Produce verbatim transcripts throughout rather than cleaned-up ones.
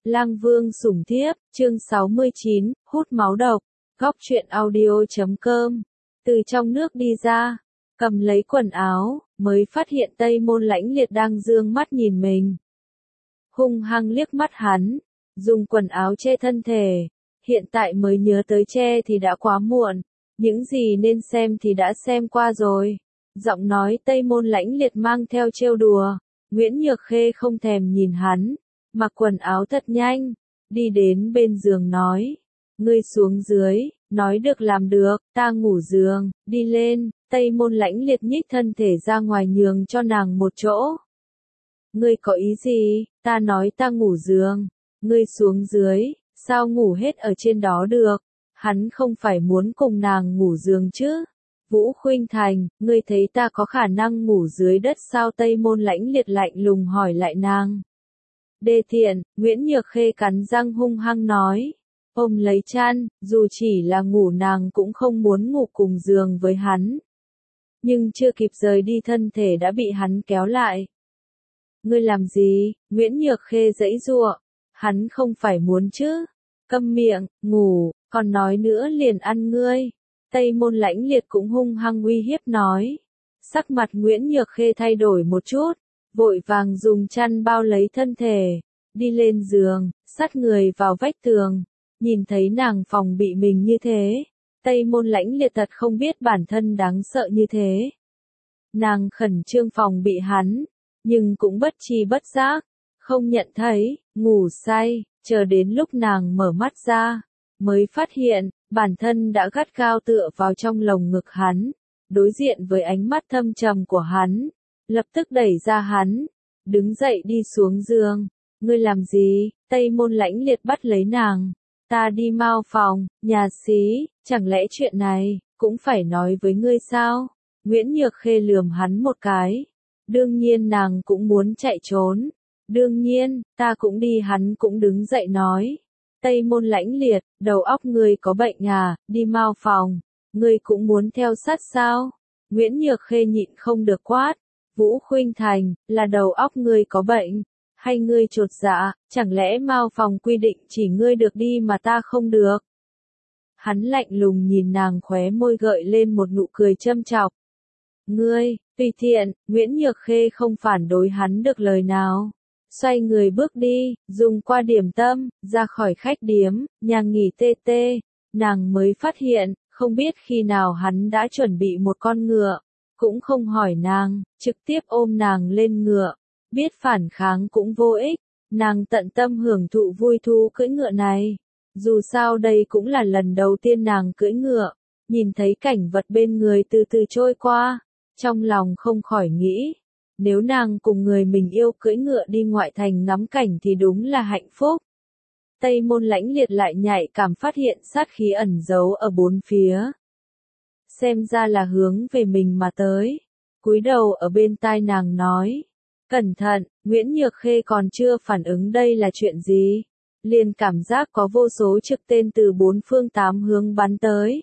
Lang Vương sủng thiếp, chương sáu mươi chín, hút máu độc, góc truyện audio chấm com. Từ trong nước đi ra, cầm lấy quần áo, mới phát hiện Tây Môn Lãnh Liệt đang dương mắt nhìn mình. Hung hăng liếc mắt hắn, dùng quần áo che thân thể, hiện tại mới nhớ tới che thì đã quá muộn, những gì nên xem thì đã xem qua rồi. Giọng nói Tây Môn Lãnh Liệt mang theo trêu đùa, Nguyễn Nhược Khê không thèm nhìn hắn, mặc quần áo thật nhanh, đi đến bên giường nói, ngươi xuống dưới, nói được làm được, ta ngủ giường, đi lên. Tây Môn Lãnh Liệt nhích thân thể ra ngoài nhường cho nàng một chỗ. Ngươi có ý gì? Ta nói ta ngủ giường, ngươi xuống dưới, sao ngủ hết ở trên đó được? Hắn không phải muốn cùng nàng ngủ giường chứ? Vũ Khuynh Thành, ngươi thấy ta có khả năng ngủ dưới đất sao? Tây Môn Lãnh Liệt lạnh lùng hỏi lại nàng. Đê tiện, Nguyễn Nhược Khê cắn răng hung hăng nói. Ôm lấy chăn, dù chỉ là ngủ nàng cũng không muốn ngủ cùng giường với hắn. Nhưng chưa kịp rời đi thân thể đã bị hắn kéo lại. Ngươi làm gì? Nguyễn Nhược Khê giãy giụa. Hắn không phải muốn chứ? Câm miệng, ngủ, còn nói nữa liền ăn ngươi. Tây Môn Lãnh Liệt cũng hung hăng uy hiếp nói. Sắc mặt Nguyễn Nhược Khê thay đổi một chút, vội vàng dùng chăn bao lấy thân thể, đi lên giường, sát người vào vách tường, nhìn thấy nàng phòng bị mình như thế. Tây Môn Lãnh Liệt thật không biết bản thân đáng sợ như thế. Nàng khẩn trương phòng bị hắn, nhưng cũng bất tri bất giác, không nhận thấy, ngủ say, chờ đến lúc nàng mở mắt ra, mới phát hiện, bản thân đã gắt gao tựa vào trong lồng ngực hắn, đối diện với ánh mắt thâm trầm của hắn, lập tức đẩy ra hắn, đứng dậy đi xuống giường. Ngươi làm gì? Tây Môn Lãnh Liệt bắt lấy nàng. Ta đi Mao phòng, nhà xí, chẳng lẽ chuyện này, cũng phải nói với ngươi sao? Nguyễn Nhược Khê lườm hắn một cái. Đương nhiên nàng cũng muốn chạy trốn. Đương nhiên, ta cũng đi. Hắn cũng đứng dậy nói. Tây Môn Lãnh Liệt, đầu óc ngươi có bệnh à, đi Mao phòng, ngươi cũng muốn theo sát sao? Nguyễn Nhược Khê nhịn không được quát. Vũ Khuynh Thành, là đầu óc ngươi có bệnh, hay ngươi chột dạ, chẳng lẽ Mao phòng quy định chỉ ngươi được đi mà ta không được? Hắn lạnh lùng nhìn nàng, khóe môi gợi lên một nụ cười châm chọc. Ngươi, tùy tiện. Nguyễn Nhược Khê không phản đối hắn được lời nào. Xoay người bước đi, dùng qua điểm tâm, ra khỏi khách điếm, nhà nghỉ tê tê. Nàng mới phát hiện, không biết khi nào hắn đã chuẩn bị một con ngựa. Cũng không hỏi nàng, trực tiếp ôm nàng lên ngựa. Biết phản kháng cũng vô ích, nàng tận tâm hưởng thụ vui thú cưỡi ngựa này. Dù sao đây cũng là lần đầu tiên nàng cưỡi ngựa, nhìn thấy cảnh vật bên người từ từ trôi qua, trong lòng không khỏi nghĩ, nếu nàng cùng người mình yêu cưỡi ngựa đi ngoại thành ngắm cảnh thì đúng là hạnh phúc. Tây Môn Lãnh Liệt lại nhạy cảm phát hiện sát khí ẩn giấu ở bốn phía. Xem ra là hướng về mình mà tới. Cúi đầu ở bên tai nàng nói. Cẩn thận. Nguyễn Nhược Khê còn chưa phản ứng đây là chuyện gì, liền cảm giác có vô số trực tên từ bốn phương tám hướng bắn tới.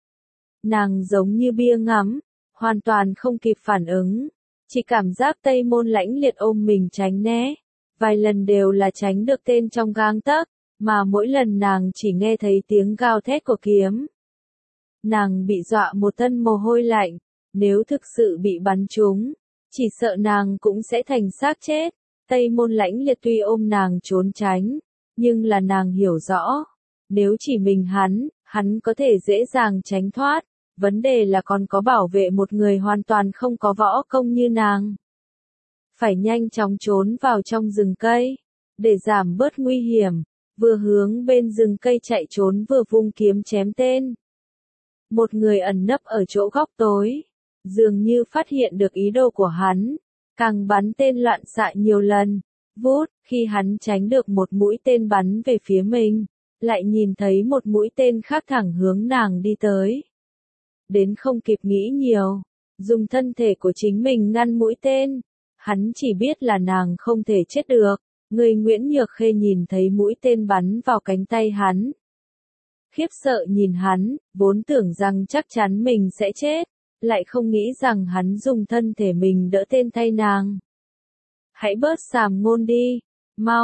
Nàng giống như bia ngắm, hoàn toàn không kịp phản ứng, chỉ cảm giác Tây Môn Lãnh Liệt ôm mình tránh né, vài lần đều là tránh được tên trong gang tấc, mà mỗi lần nàng chỉ nghe thấy tiếng gào thét của kiếm. Nàng bị dọa một thân mồ hôi lạnh, nếu thực sự bị bắn trúng, chỉ sợ nàng cũng sẽ thành xác chết. Tây Môn Lãnh Liệt tuy ôm nàng trốn tránh, nhưng là nàng hiểu rõ, nếu chỉ mình hắn, hắn có thể dễ dàng tránh thoát, vấn đề là còn có bảo vệ một người hoàn toàn không có võ công như nàng. Phải nhanh chóng trốn vào trong rừng cây, để giảm bớt nguy hiểm, vừa hướng bên rừng cây chạy trốn vừa vung kiếm chém tên. Một người ẩn nấp ở chỗ góc tối, dường như phát hiện được ý đồ của hắn, càng bắn tên loạn xạ nhiều lần. Vút, khi hắn tránh được một mũi tên bắn về phía mình, lại nhìn thấy một mũi tên khác thẳng hướng nàng đi tới. Đến không kịp nghĩ nhiều, dùng thân thể của chính mình ngăn mũi tên, hắn chỉ biết là nàng không thể chết được. Người Nguyễn Nhược Khê nhìn thấy mũi tên bắn vào cánh tay hắn. Khiếp sợ nhìn hắn, vốn tưởng rằng chắc chắn mình sẽ chết, lại không nghĩ rằng hắn dùng thân thể mình đỡ tên thay nàng. Hãy bớt sàm ngôn đi, mau.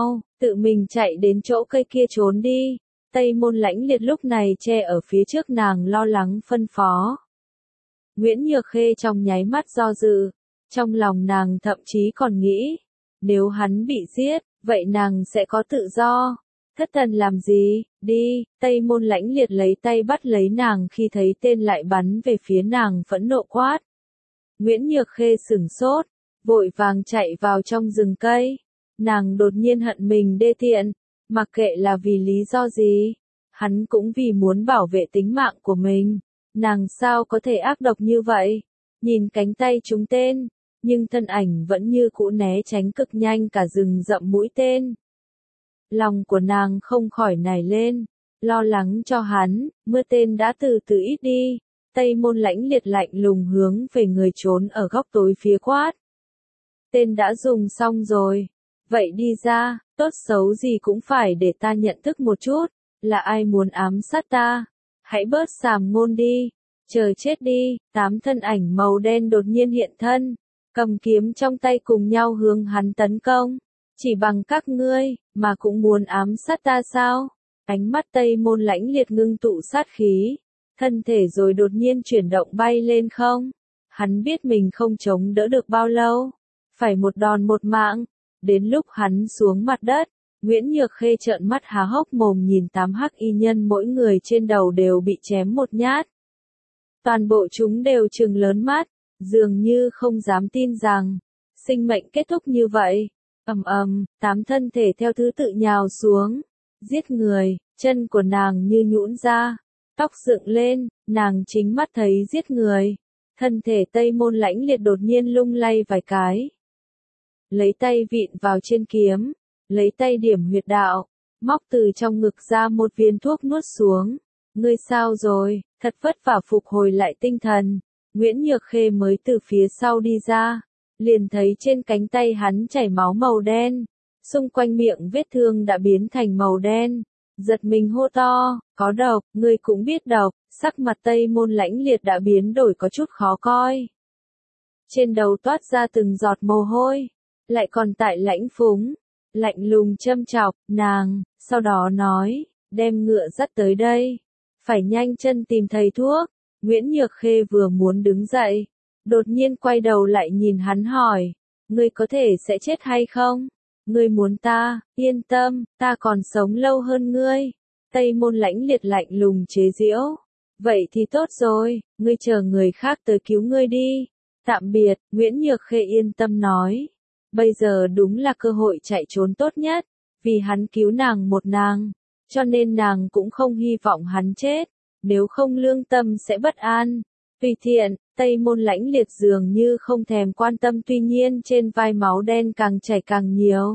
tự mình chạy đến chỗ cây kia trốn đi. Tây Môn Lãnh Liệt lúc này che ở phía trước nàng lo lắng phân phó. Nguyễn Nhược Khê trong nháy mắt do dự, trong lòng nàng thậm chí còn nghĩ, nếu hắn bị giết, vậy nàng sẽ có tự do. Thất thần làm gì, đi, Tây Môn Lãnh Liệt lấy tay bắt lấy nàng khi thấy tên lại bắn về phía nàng phẫn nộ quát. Nguyễn Nhược Khê sửng sốt, vội vàng chạy vào trong rừng cây. Nàng đột nhiên hận mình đê tiện, mặc kệ là vì lý do gì, hắn cũng vì muốn bảo vệ tính mạng của mình. Nàng sao có thể ác độc như vậy? Nhìn cánh tay trúng tên, nhưng thân ảnh vẫn như cũ né tránh cực nhanh cả rừng rậm mũi tên. Lòng của nàng không khỏi nảy lên, lo lắng cho hắn, mưa tên đã từ từ ít đi. Tây Môn Lãnh Liệt lạnh lùng hướng về người trốn ở góc tối phía quát. Tên đã dùng xong rồi, vậy đi ra, tốt xấu gì cũng phải để ta nhận thức một chút, là ai muốn ám sát ta, hãy bớt sàm ngôn đi, chờ chết đi. Tám thân ảnh màu đen đột nhiên hiện thân, cầm kiếm trong tay cùng nhau hướng hắn tấn công. Chỉ bằng các ngươi, mà cũng muốn ám sát ta sao? Ánh mắt Tây Môn Lãnh Liệt ngưng tụ sát khí, thân thể rồi đột nhiên chuyển động bay lên không. Hắn biết mình không chống đỡ được bao lâu, phải một đòn một mạng. Đến lúc hắn xuống mặt đất, Nguyễn Nhược Khê trợn mắt há hốc mồm nhìn tám hắc y nhân mỗi người trên đầu đều bị chém một nhát. Toàn bộ chúng đều trừng lớn mắt, dường như không dám tin rằng sinh mệnh kết thúc như vậy. Ầm ầm, tám thân thể theo thứ tự nhào xuống, giết người. Chân của nàng như nhũn ra, tóc dựng lên, nàng chính mắt thấy giết người. Thân thể Tây Môn Lãnh Liệt đột nhiên lung lay vài cái, lấy tay vịn vào trên kiếm, lấy tay điểm huyệt đạo, móc từ trong ngực ra một viên thuốc nuốt xuống. Ngươi sao rồi? Thật vất vả phục hồi lại tinh thần, Nguyễn Nhược Khê mới từ phía sau đi ra, liền thấy trên cánh tay hắn chảy máu màu đen, xung quanh miệng vết thương đã biến thành màu đen. Giật mình hô to, có độc, ngươi cũng biết độc. Sắc mặt Tây Môn Lãnh Liệt đã biến đổi có chút khó coi. Trên đầu toát ra từng giọt mồ hôi, lại còn tại lãnh phúng, lạnh lùng châm chọc, nàng, sau đó nói, đem ngựa dắt tới đây, phải nhanh chân tìm thầy thuốc. Nguyễn Nhược Khê vừa muốn đứng dậy, đột nhiên quay đầu lại nhìn hắn hỏi, ngươi có thể sẽ chết hay không? Ngươi muốn ta, yên tâm, ta còn sống lâu hơn ngươi. Tây Môn Lãnh Liệt lạnh lùng chế giễu, vậy thì tốt rồi, ngươi chờ người khác tới cứu ngươi đi. Tạm biệt, Nguyễn Nhược Khê yên tâm nói. Bây giờ đúng là cơ hội chạy trốn tốt nhất, vì hắn cứu nàng một nàng, cho nên nàng cũng không hy vọng hắn chết, nếu không lương tâm sẽ bất an. Tùy tiện, Tây Môn Lãnh Liệt dường như không thèm quan tâm, tuy nhiên trên vai máu đen càng chảy càng nhiều.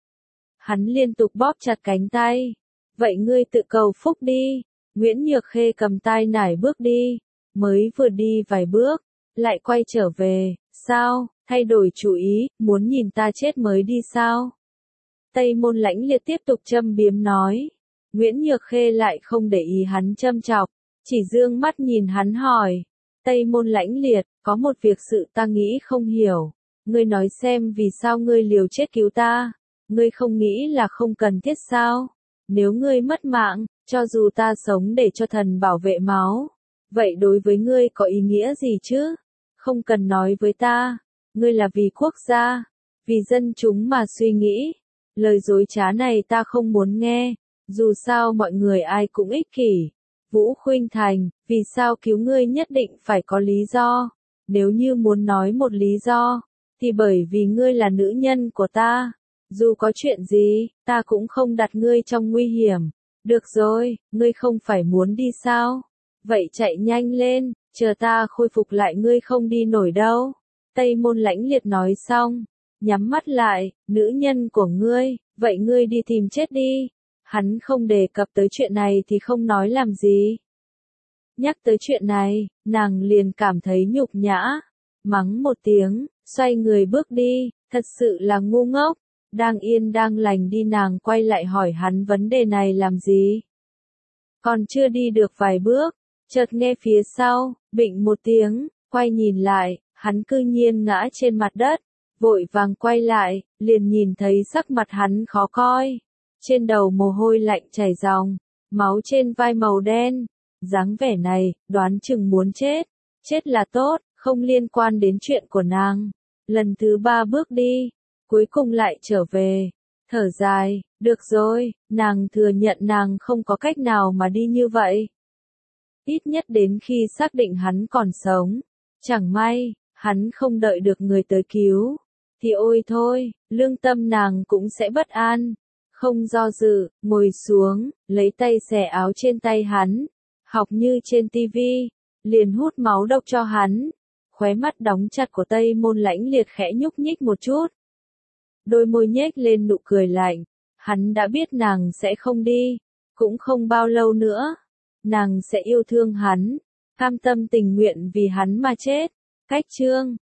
Hắn liên tục bóp chặt cánh tay. Vậy ngươi tự cầu phúc đi. Nguyễn Nhược Khê cầm tay nải bước đi, mới vừa đi vài bước, lại quay trở về. Sao, thay đổi chủ ý, muốn nhìn ta chết mới đi sao? Tây Môn Lãnh Liệt tiếp tục châm biếm nói. Nguyễn Nhược Khê lại không để ý hắn châm chọc, chỉ dương mắt nhìn hắn hỏi. Tây Môn Lãnh Liệt, có một việc sự ta nghĩ không hiểu. Ngươi nói xem vì sao ngươi liều chết cứu ta? Ngươi không nghĩ là không cần thiết sao? Nếu ngươi mất mạng, cho dù ta sống để cho thần bảo vệ máu, vậy đối với ngươi có ý nghĩa gì chứ? Không cần nói với ta, ngươi là vì quốc gia, vì dân chúng mà suy nghĩ. Lời dối trá này ta không muốn nghe, dù sao mọi người ai cũng ích kỷ. Vũ Khuynh Thành, vì sao cứu ngươi nhất định phải có lý do? Nếu như muốn nói một lý do, thì bởi vì ngươi là nữ nhân của ta. Dù có chuyện gì, ta cũng không đặt ngươi trong nguy hiểm. Được rồi, ngươi không phải muốn đi sao? Vậy chạy nhanh lên, chờ ta khôi phục lại ngươi không đi nổi đâu. Tây Môn Lãnh Liệt nói xong, nhắm mắt lại, nữ nhân của ngươi, vậy ngươi đi tìm chết đi. Hắn không đề cập tới chuyện này thì không nói làm gì. Nhắc tới chuyện này, nàng liền cảm thấy nhục nhã, mắng một tiếng, xoay người bước đi, thật sự là ngu ngốc. Đang yên đang lành đi nàng quay lại hỏi hắn vấn đề này làm gì. Còn chưa đi được vài bước, chợt nghe phía sau, bịch một tiếng, quay nhìn lại, hắn cư nhiên ngã trên mặt đất, vội vàng quay lại, liền nhìn thấy sắc mặt hắn khó coi. trên đầu mồ hôi lạnh chảy ròng, máu trên vai màu đen. Dáng vẻ này, đoán chừng muốn chết. Chết là tốt, không liên quan đến chuyện của nàng. Lần thứ ba bước đi, cuối cùng lại trở về. Thở dài, được rồi, nàng thừa nhận nàng không có cách nào mà đi như vậy. Ít nhất đến khi xác định hắn còn sống. Chẳng may, hắn không đợi được người tới cứu. Thì ôi thôi, lương tâm nàng cũng sẽ bất an. Không do dự, ngồi xuống, lấy tay xẻ áo trên tay hắn. Học như trên tivi, liền hút máu độc cho hắn. Khóe mắt đóng chặt của Tây Môn Lãnh Liệt khẽ nhúc nhích một chút. Đôi môi nhếch lên nụ cười lạnh. Hắn đã biết nàng sẽ không đi. Cũng không bao lâu nữa. Nàng sẽ yêu thương hắn. Cam tâm tình nguyện vì hắn mà chết. Cách chương